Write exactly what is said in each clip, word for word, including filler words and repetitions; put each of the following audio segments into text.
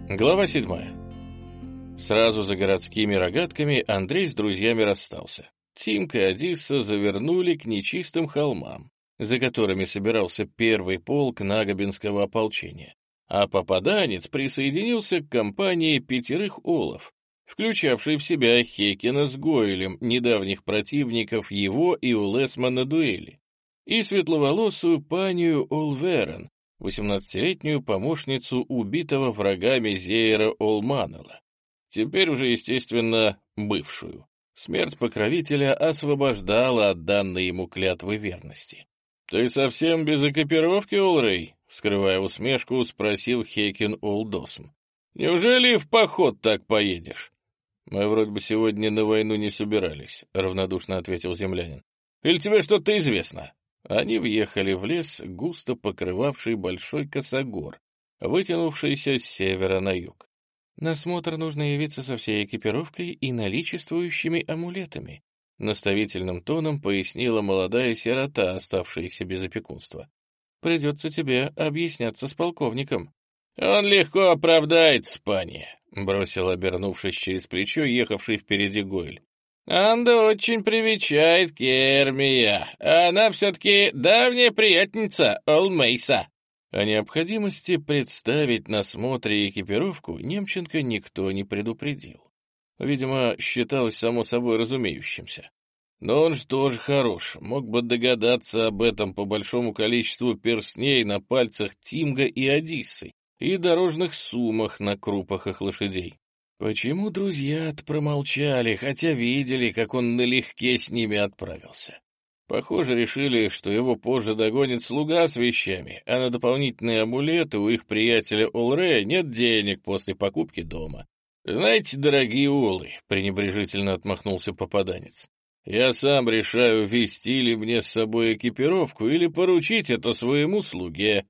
Глава седьмая. Сразу за городскими рогатками Андрей с друзьями расстался. Тимка и Одисса завернули к нечистым холмам, за которыми собирался первый полк Нагобинского ополчения, а попаданец присоединился к компании пятерых олов, включавшей в себя Хекина с Гойлем, недавних противников его и Улесма на дуэли, и светловолосую панию Олверен, восемнадцатилетнюю помощницу убитого врагами Зейра Олманела, теперь уже, естественно, бывшую. Смерть покровителя освобождала от данной ему клятвы верности. «Ты совсем без экипировки, Олрей?» — скрывая усмешку, спросил Хекин Олдосм. «Неужели в поход так поедешь?» «Мы вроде бы сегодня на войну не собирались», — равнодушно ответил землянин. «Или тебе что-то известно?» Они въехали в лес, густо покрывавший большой косогор, вытянувшийся с севера на юг. «На смотр нужно явиться со всей экипировкой и наличествующими амулетами», наставительным тоном пояснила молодая сирота, оставшаяся без опекунства. «Придется тебе объясняться с полковником». «Он легко оправдается, пани», — бросил, обернувшись через плечо, ехавший впереди Гойль. «Анда очень привечает Кермия, а она все-таки давняя приятельница Олмейса». О необходимости представить на смотре экипировку Немченко никто не предупредил. Видимо, считалось само собой разумеющимся. Но он же тоже хорош, мог бы догадаться об этом по большому количеству перстней на пальцах Тимга и Одиссы и дорожных суммах на крупах их лошадей. Почему друзья-то промолчали, хотя видели, как он налегке с ними отправился? Похоже, решили, что его позже догонит слуга с вещами, а на дополнительные амулеты у их приятеля Олрея нет денег после покупки дома. «Знаете, дорогие олы», — пренебрежительно отмахнулся попаданец, «я сам решаю, везти ли мне с собой экипировку или поручить это своему слуге».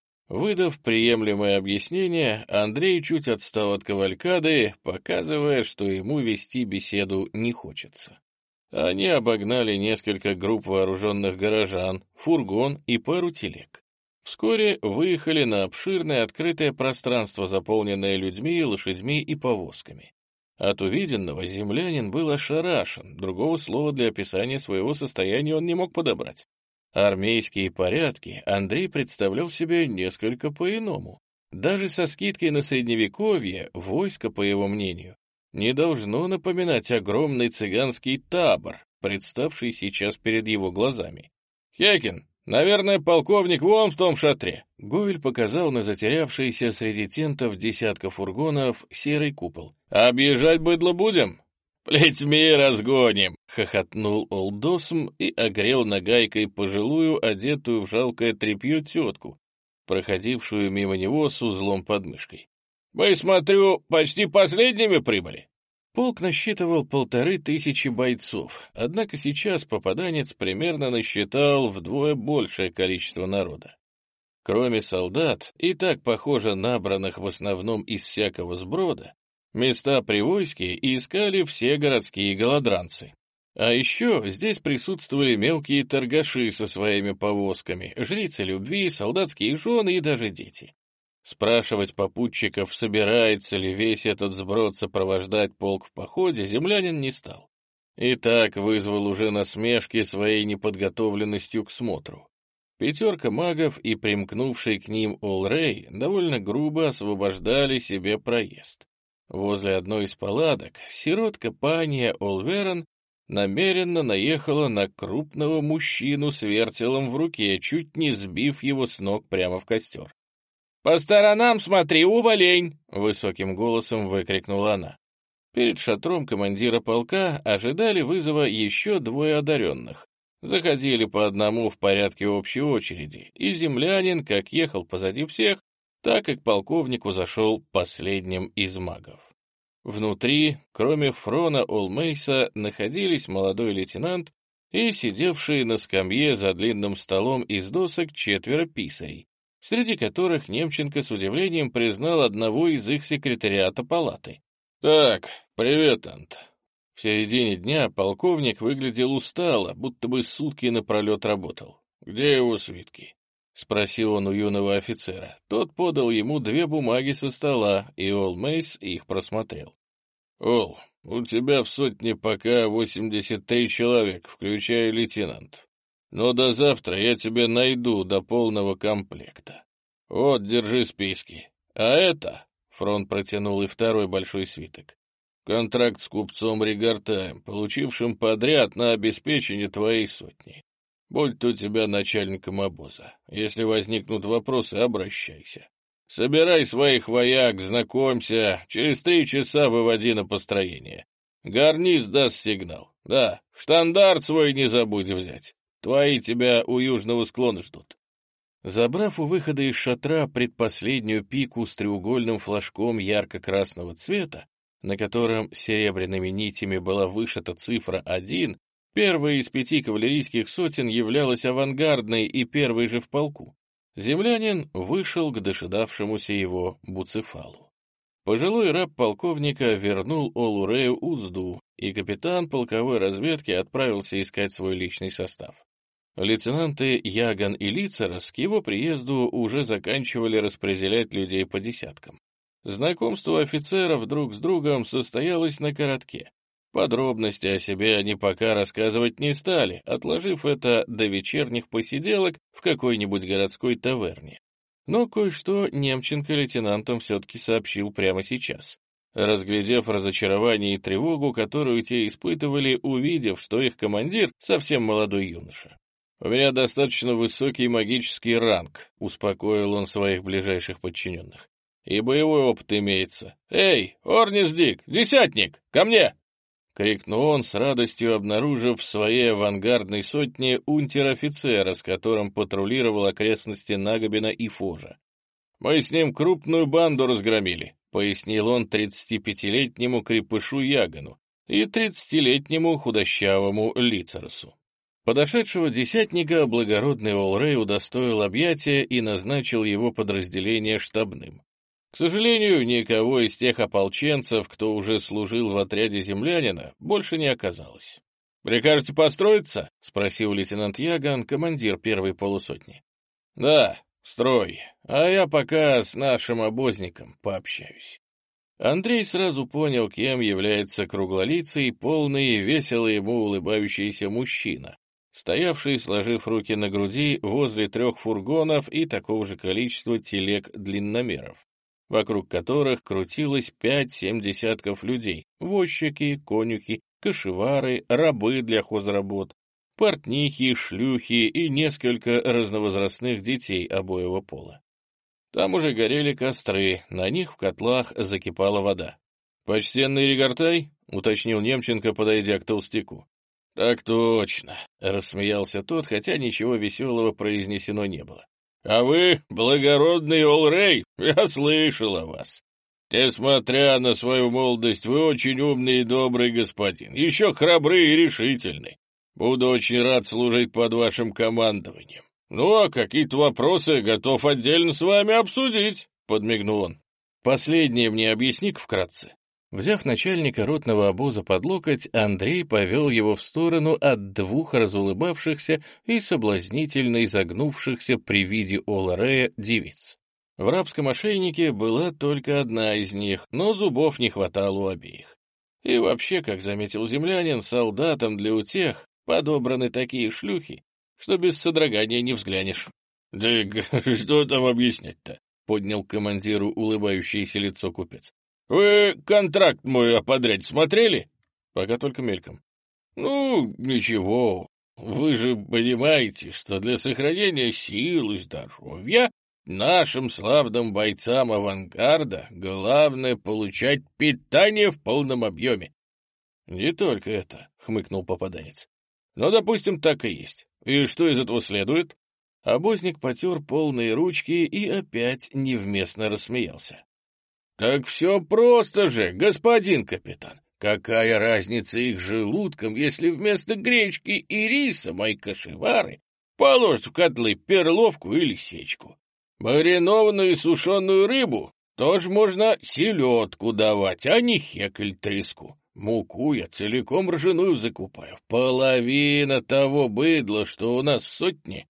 Выдав приемлемое объяснение, Андрей чуть отстал от кавалькады, показывая, что ему вести беседу не хочется. Они обогнали несколько групп вооруженных горожан, фургон и пару телег. Вскоре выехали на обширное открытое пространство, заполненное людьми, лошадьми и повозками. От увиденного землянин был ошарашен, другого слова для описания своего состояния он не мог подобрать. Армейские порядки Андрей представлял себе несколько по-иному. Даже со скидкой на средневековье войско, по его мнению, не должно напоминать огромный цыганский табор, представший сейчас перед его глазами. «Хекин, наверное, полковник вон в том шатре». Гойль показал на затерявшийся среди тентов десятка фургонов серый купол. «Объезжать быдло будем?» «Плетьми разгоним!» — хохотнул Олдосм и огрел нагайкой пожилую, одетую в жалкое тряпье тетку, проходившую мимо него с узлом под мышкой. «Мы, смотрю, почти последними прибыли». Полк насчитывал полторы тысячи бойцов, однако сейчас попаданец примерно насчитал вдвое большее количество народа. Кроме солдат, и так, похоже, набранных в основном из всякого сброда, места при войске искали все городские голодранцы. А еще здесь присутствовали мелкие торгаши со своими повозками, жрицы любви, солдатские жены и даже дети. Спрашивать попутчиков, собирается ли весь этот сброд сопровождать полк в походе, землянин не стал. И так вызвал уже насмешки своей неподготовленностью к смотру. Пятерка магов и примкнувший к ним Олрей довольно грубо освобождали себе проезд. Возле одной из палаток сиротка пания Олверен намеренно наехала на крупного мужчину с вертелом в руке, чуть не сбив его с ног прямо в костер. «По сторонам смотри, уволень!» — высоким голосом выкрикнула она. Перед шатром командира полка ожидали вызова еще двое одаренных. Заходили по одному в порядке общей очереди, и землянин как ехал позади всех, так и к полковнику зашел последним из магов. Внутри, кроме Фрона Олмейса, находились молодой лейтенант и сидевшие на скамье за длинным столом из досок четверо писарей, среди которых Немченко с удивлением признал одного из их секретариата палаты. «Так, привет, Ант». В середине дня полковник выглядел устало, будто бы сутки напролет работал. «Где его свитки?» спросил он у юного офицера. Тот подал ему две бумаги со стола, и Ол Мейс их просмотрел. «Ол, у тебя в сотне пока восемьдесят три человека, включая лейтенантов. Но до завтра я тебе найду до полного комплекта. Вот, держи списки. А это...» — фронт протянул и второй большой свиток. «Контракт с купцом Ригартаем, получившим подряд на обеспечение твоей сотни. Будь у тебя начальником обоза. Если возникнут вопросы, обращайся. Собирай своих вояк, знакомься, через три часа выводи на построение. Гарниз даст сигнал. Да, штандарт свой не забудь взять. Твои тебя у южного склона ждут». Забрав у выхода из шатра предпоследнюю пику с треугольным флажком ярко-красного цвета, на котором серебряными нитями была вышита цифра один, первая из пяти кавалерийских сотен являлась авангардной и первой же в полку. Землянин вышел к дожидавшемуся его Буцефалу. Пожилой раб полковника вернул Олу Рею узду, и капитан полковой разведки отправился искать свой личный состав. Лейтенанты Яган и Лицерос к его приезду уже заканчивали распределять людей по десяткам. Знакомство офицеров друг с другом состоялось на коротке. Подробности о себе они пока рассказывать не стали, отложив это до вечерних посиделок в какой-нибудь городской таверне. Но кое-что Немченко лейтенантам все-таки сообщил прямо сейчас, разглядев разочарование и тревогу, которую те испытывали, увидев, что их командир совсем молодой юноша. «У меня достаточно высокий магический ранг», — успокоил он своих ближайших подчиненных. «И боевой опыт имеется. Эй, Орнисдик, десятник, ко мне!» — крикнул он, с радостью обнаружив в своей авангардной сотне унтер-офицера, с которым патрулировал окрестности Нагобина и Фожа. «Мы с ним крупную банду разгромили», — пояснил он тридцатипятилетнему крепышу Ягану и тридцатилетнему худощавому Лицеросу. Подошедшего десятника благородный Ол Рей удостоил объятия и назначил его подразделение штабным. К сожалению, никого из тех ополченцев, кто уже служил в отряде землянина, больше не оказалось. «Прикажете построиться?» — спросил лейтенант Яган, командир первой полусотни. «Да, строй, а я пока с нашим обозником пообщаюсь». Андрей сразу понял, кем является круглолицый, полный и весело ему улыбающийся мужчина, стоявший, сложив руки на груди, возле трех фургонов и такого же количества телег-длинномеров, вокруг которых крутилось пять-семь десятков людей, возчики, конюхи, кошевары, рабы для хозработ, портнихи, шлюхи и несколько разновозрастных детей обоего пола. Там уже горели костры, на них в котлах закипала вода. «Почтенный Ригортай?» — уточнил Немченко, подойдя к толстяку. «Так точно», — рассмеялся тот, хотя ничего веселого произнесено не было. «А вы, благородный Ол Рей, я слышал о вас. Несмотря на свою молодость, вы очень умный и добрый господин, еще храбрый и решительный. Буду очень рад служить под вашим командованием. Ну, а какие-то вопросы готов отдельно с вами обсудить», — подмигнул он. «Последнее мне объясни-ка вкратце». Взяв начальника ротного обоза под локоть, Андрей повел его в сторону от двух разулыбавшихся и соблазнительно изогнувшихся при виде Ола Рея девиц. В рабском ошейнике была только одна из них, но зубов не хватало у обеих. И вообще, как заметил землянин, солдатам для утех подобраны такие шлюхи, что без содрогания не взглянешь. — Да что там объяснять-то? — поднял к командиру улыбающееся лицо купец. — Вы контракт мой о подряде смотрели? — Пока только мельком. — Ну, ничего. Вы же понимаете, что для сохранения сил и здоровья нашим славным бойцам авангарда главное получать питание в полном объеме. — Не только это, — хмыкнул попаданец. — Ну, допустим, так и есть. И что из этого следует? Обозник потер полные ручки и опять невместно рассмеялся. — Так все просто же, господин капитан. Какая разница их желудкам, если вместо гречки и риса мои кошевары положат в котлы перловку или сечку? Маринованную и сушеную рыбу тоже можно селедку давать, а не хекель треску. Муку я целиком ржаную закупаю. Половина того быдла, что у нас в сотне,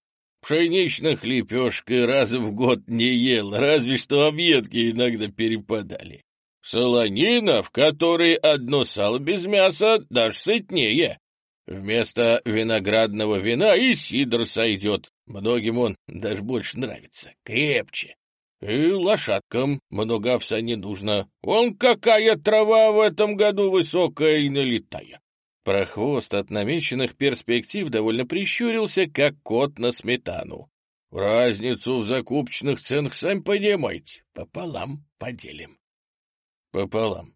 Пшеничных лепешек и раз в год не ел, разве что объедки иногда перепадали. Солонина, в которой одно сало без мяса, даже сытнее. Вместо виноградного вина и сидр сойдет. Многим он даже больше нравится, крепче. И лошадкам много овса не нужно. Вон какая трава в этом году высокая и налитая. Прохвост от намеченных перспектив довольно прищурился, как кот на сметану. Разницу в закупочных ценах, сами понимаете, пополам поделим. Пополам.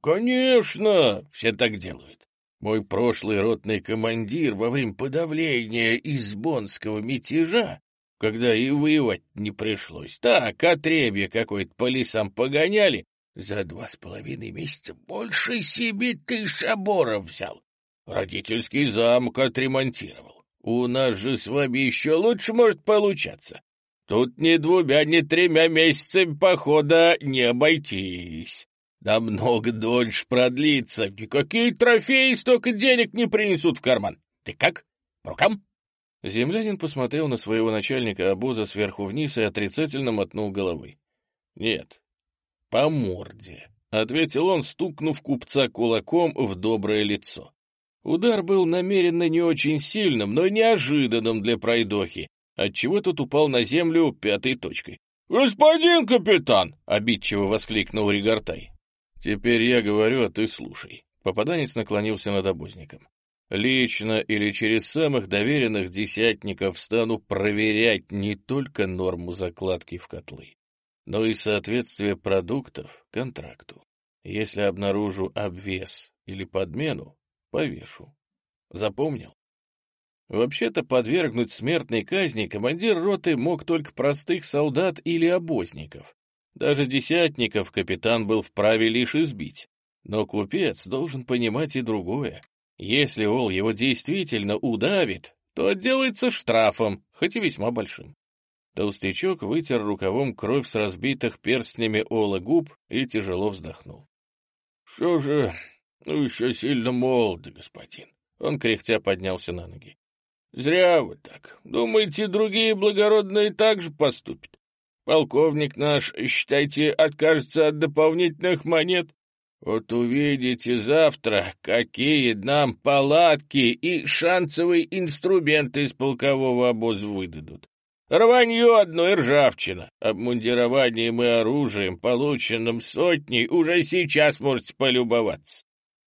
Конечно, все так делают. Мой прошлый ротный командир во время подавления избонского мятежа, когда и воевать не пришлось, так, отребье какое-то по лесам погоняли, за два с половиной месяца больше себе тысяч оборов взял. Родительский замок отремонтировал. У нас же с вами еще лучше может получаться. Тут ни двумя, ни тремя месяцами похода не обойтись. Намного дольше продлится. Никакие трофеи столько денег не принесут в карман. Ты как? По рукам? Землянин посмотрел на своего начальника обоза сверху вниз и отрицательно мотнул головой. — Нет, по морде, — ответил он, стукнув купца кулаком в доброе лицо. Удар был намеренно не очень сильным, но неожиданным для пройдохи, отчего тот упал на землю пятой точкой. — Господин капитан! — обидчиво воскликнул Ригортай. — Теперь я говорю, а ты слушай. Попаданец наклонился над обозником. Лично или через самых доверенных десятников стану проверять не только норму закладки в котлы, но и соответствие продуктов контракту. Если обнаружу обвес или подмену, повешу. Запомнил? Вообще-то подвергнуть смертной казни командир роты мог только простых солдат или обозников. Даже десятников капитан был вправе лишь избить. Но купец должен понимать и другое. Если вол его действительно удавит, то отделается штрафом, хоть и весьма большим. Толстячок вытер рукавом кровь с разбитых перстнями ола губ и тяжело вздохнул. — Что же, ну еще сильно молоды, господин. Он кряхтя поднялся на ноги. — Зря вы так. Думаете, другие благородные так же поступят? Полковник наш, считайте, откажется от дополнительных монет? Вот увидите завтра, какие нам палатки и шансовые инструменты из полкового обоза выдадут. Рванье одно и ржавчина. Обмундированием и оружием, полученным сотней, уже сейчас можете полюбоваться.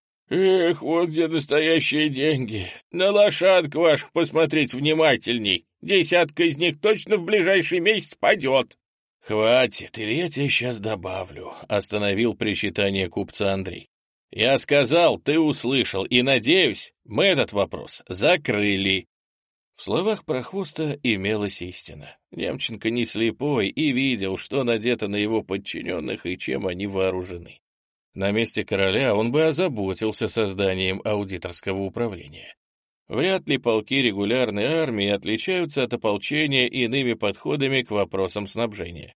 Эх, вот где настоящие деньги. На лошадок ваших посмотреть внимательней. Десятка из них точно в ближайший месяц падет. — Хватит, или я тебе сейчас добавлю, — остановил причитание купца Андрей. — Я сказал, ты услышал, и, надеюсь, мы этот вопрос закрыли. В словах прохвоста имелась истина. Немченко не слепой и видел, что надето на его подчиненных и чем они вооружены. На месте короля он бы озаботился созданием аудиторского управления. Вряд ли полки регулярной армии отличаются от ополчения иными подходами к вопросам снабжения.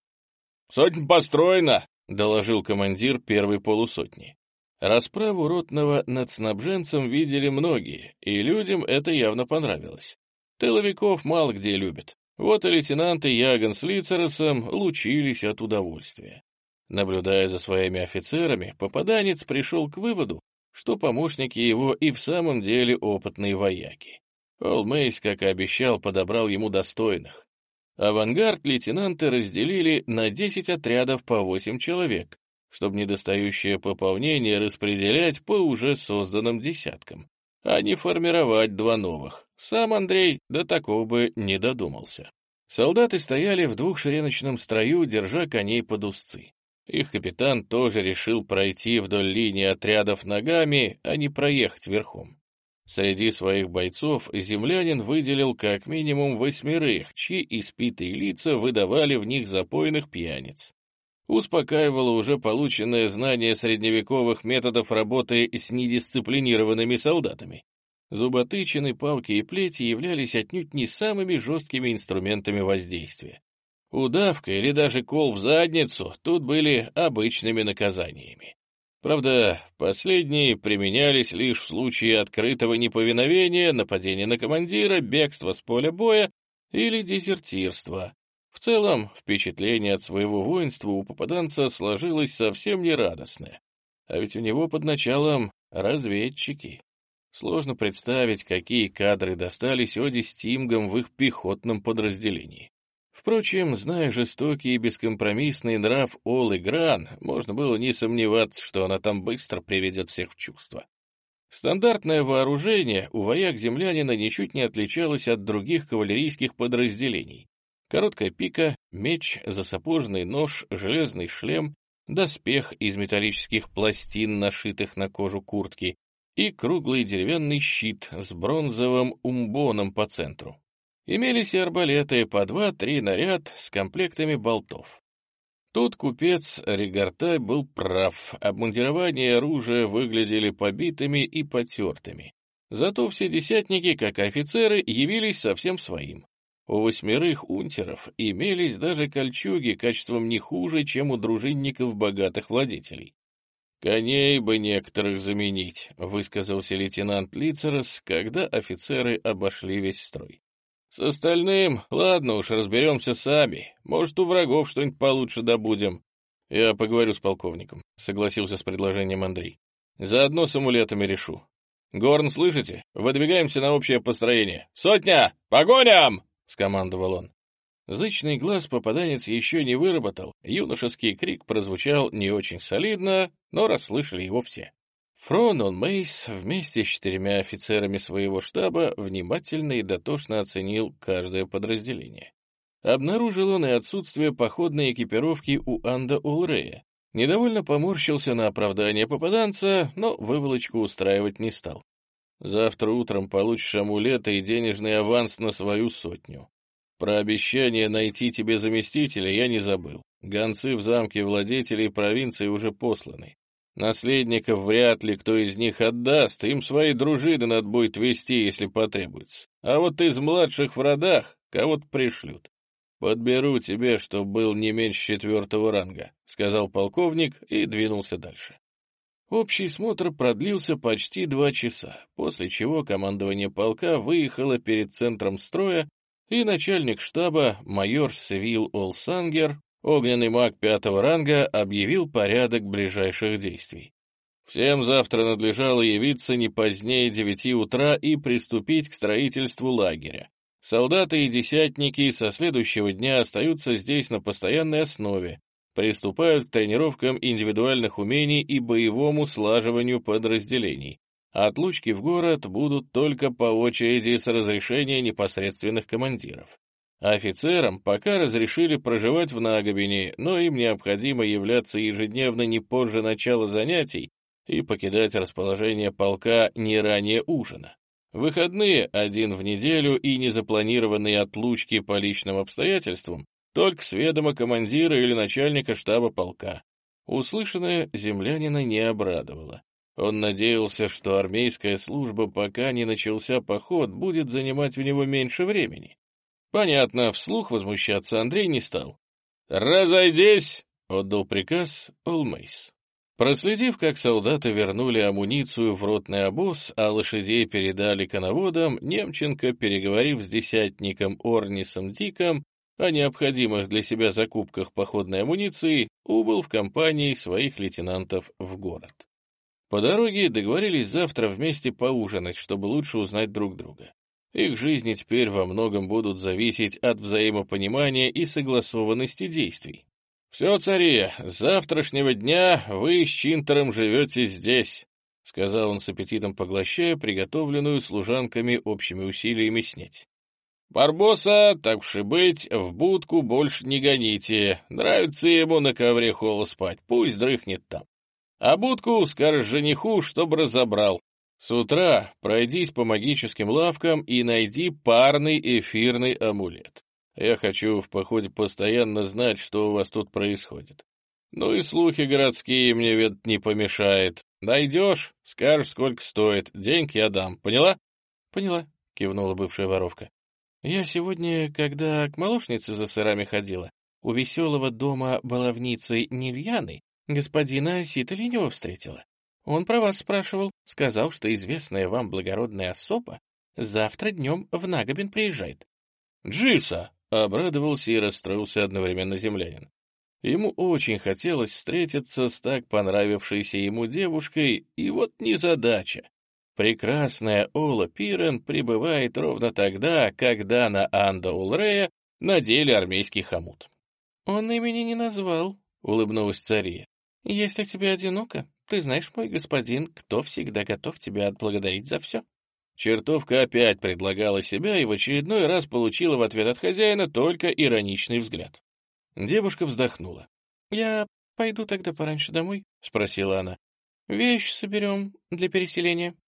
«Сотня построена!» — доложил командир первой полусотни. Расправу ротного над снабженцем видели многие, и людям это явно понравилось. Тыловиков мало где любят. Вот и лейтенанты Яган с Лицеросом лучились от удовольствия. Наблюдая за своими офицерами, попаданец пришел к выводу, что помощники его и в самом деле опытные вояки. Олмейс, как и обещал, подобрал ему достойных. Авангард лейтенанты разделили на десять отрядов по восемь человек, чтобы недостающее пополнение распределять по уже созданным десяткам, а не формировать два новых. Сам Андрей до такого бы не додумался. Солдаты стояли в двухшереночном строю, держа коней под узцы. Их капитан тоже решил пройти вдоль линии отрядов ногами, а не проехать верхом. Среди своих бойцов землянин выделил как минимум восьмерых, чьи испитые лица выдавали в них запойных пьяниц. Успокаивало уже полученное знание средневековых методов работы с недисциплинированными солдатами. Зуботычины, палки и плети являлись отнюдь не самыми жесткими инструментами воздействия. Удавка или даже кол в задницу тут были обычными наказаниями. Правда, последние применялись лишь в случае открытого неповиновения, нападения на командира, бегства с поля боя или дезертирство. В целом, впечатление от своего воинства у попаданца сложилось совсем нерадостное. А ведь у него под началом разведчики. Сложно представить, какие кадры достались Оди Стингам в их пехотном подразделении. Впрочем, зная жестокий и бескомпромиссный нрав Олы Гран, можно было не сомневаться, что она там быстро приведет всех в чувство. Стандартное вооружение у вояк-землянина ничуть не отличалось от других кавалерийских подразделений. Короткая пика, меч, засапожный нож, железный шлем, доспех из металлических пластин, нашитых на кожу куртки, и круглый деревянный щит с бронзовым умбоном по центру. Имелись и арбалеты по два-три на ряд с комплектами болтов. Тут купец Ригартай был прав, обмундирование и оружие выглядели побитыми и потертыми. Зато все десятники, как и офицеры, явились совсем своим. У восьмерых унтеров имелись даже кольчуги качеством не хуже, чем у дружинников богатых владетелей. «Коней бы некоторых заменить», — высказался лейтенант Лицерос, когда офицеры обошли весь строй. «С остальным, ладно уж, разберемся сами. Может, у врагов что-нибудь получше добудем». «Я поговорю с полковником», — согласился с предложением Андрей. «Заодно с амулетами решу. Горн, слышите? Выдвигаемся на общее построение. Сотня! Погоням!» — скомандовал он. Зычный глаз попаданец еще не выработал, юношеский крик прозвучал не очень солидно, но расслышали его все. Фронон Мейс вместе с четырьмя офицерами своего штаба внимательно и дотошно оценил каждое подразделение. Обнаружил он и отсутствие походной экипировки у Анда Улрея. Недовольно поморщился на оправдание попаданца, но выволочку устраивать не стал. «Завтра утром получишь амулеты и денежный аванс на свою сотню. Про обещание найти тебе заместителя я не забыл. Гонцы в замке владетелей провинции уже посланы. Наследников вряд ли кто из них отдаст, им свои дружины надо будет вести, если потребуется. А вот из младших в родах кого-то пришлют. Подберу тебе, чтоб был не меньше четвертого ранга», — сказал полковник и двинулся дальше. Общий смотр продлился почти два часа, после чего командование полка выехало перед центром строя, и начальник штаба, майор Свил Олсангер, огненный маг пятого ранга, объявил порядок ближайших действий. Всем завтра надлежало явиться не позднее девяти утра и приступить к строительству лагеря. Солдаты и десятники со следующего дня остаются здесь на постоянной основе, приступают к тренировкам индивидуальных умений и боевому слаживанию подразделений. Отлучки в город будут только по очереди с разрешения непосредственных командиров. Офицерам пока разрешили проживать в Нагобине, но им необходимо являться ежедневно не позже начала занятий и покидать расположение полка не ранее ужина. Выходные один в неделю и незапланированные отлучки по личным обстоятельствам только с ведома командира или начальника штаба полка. Услышанное землянина не обрадовало. Он надеялся, что армейская служба, пока не начался поход, будет занимать у него меньше времени. Понятно, вслух возмущаться Андрей не стал. «Разойдись!» — отдал приказ Олмейс. Проследив, как солдаты вернули амуницию в ротный обоз, а лошадей передали коноводам, Немченко, переговорив с десятником Орнисом Диком о необходимых для себя закупках походной амуниции, убыл в компании своих лейтенантов в город. По дороге договорились завтра вместе поужинать, чтобы лучше узнать друг друга. Их жизни теперь во многом будут зависеть от взаимопонимания и согласованности действий. «Все, цари, с завтрашнего дня вы с Чинтером живете здесь», — сказал он с аппетитом, поглощая приготовленную служанками общими усилиями снеть. «Барбоса, так уж и быть, в будку больше не гоните. Нравится ему на ковре холо спать, пусть дрыхнет там. А будку скажешь жениху, чтоб разобрал. С утра пройдись по магическим лавкам и найди парный эфирный амулет. Я хочу в походе постоянно знать, что у вас тут происходит. Ну и слухи городские мне ведь не помешает. Найдешь, скажешь, сколько стоит, денег я дам, поняла?» «Поняла», — кивнула бывшая воровка. «Я сегодня, когда к молочнице за сырами ходила, у веселого дома баловницы Нильяны господина Ситолинева встретила. Он про вас спрашивал, сказал, что известная вам благородная особа завтра днем в Нагобин приезжает. Джиса!» — обрадовался и расстроился одновременно землянин. Ему очень хотелось встретиться с так понравившейся ему девушкой, и вот незадача. Прекрасная Ола Пирен прибывает ровно тогда, когда на Анда Улрея надели армейский хомут. «Он имени не назвал», — улыбнулась цария. «Если тебе одиноко, ты знаешь, мой господин, кто всегда готов тебя отблагодарить за все». Чертовка опять предлагала себя и в очередной раз получила в ответ от хозяина только ироничный взгляд. Девушка вздохнула. «Я пойду тогда пораньше домой?» — спросила она. «Вещи соберем для переселения».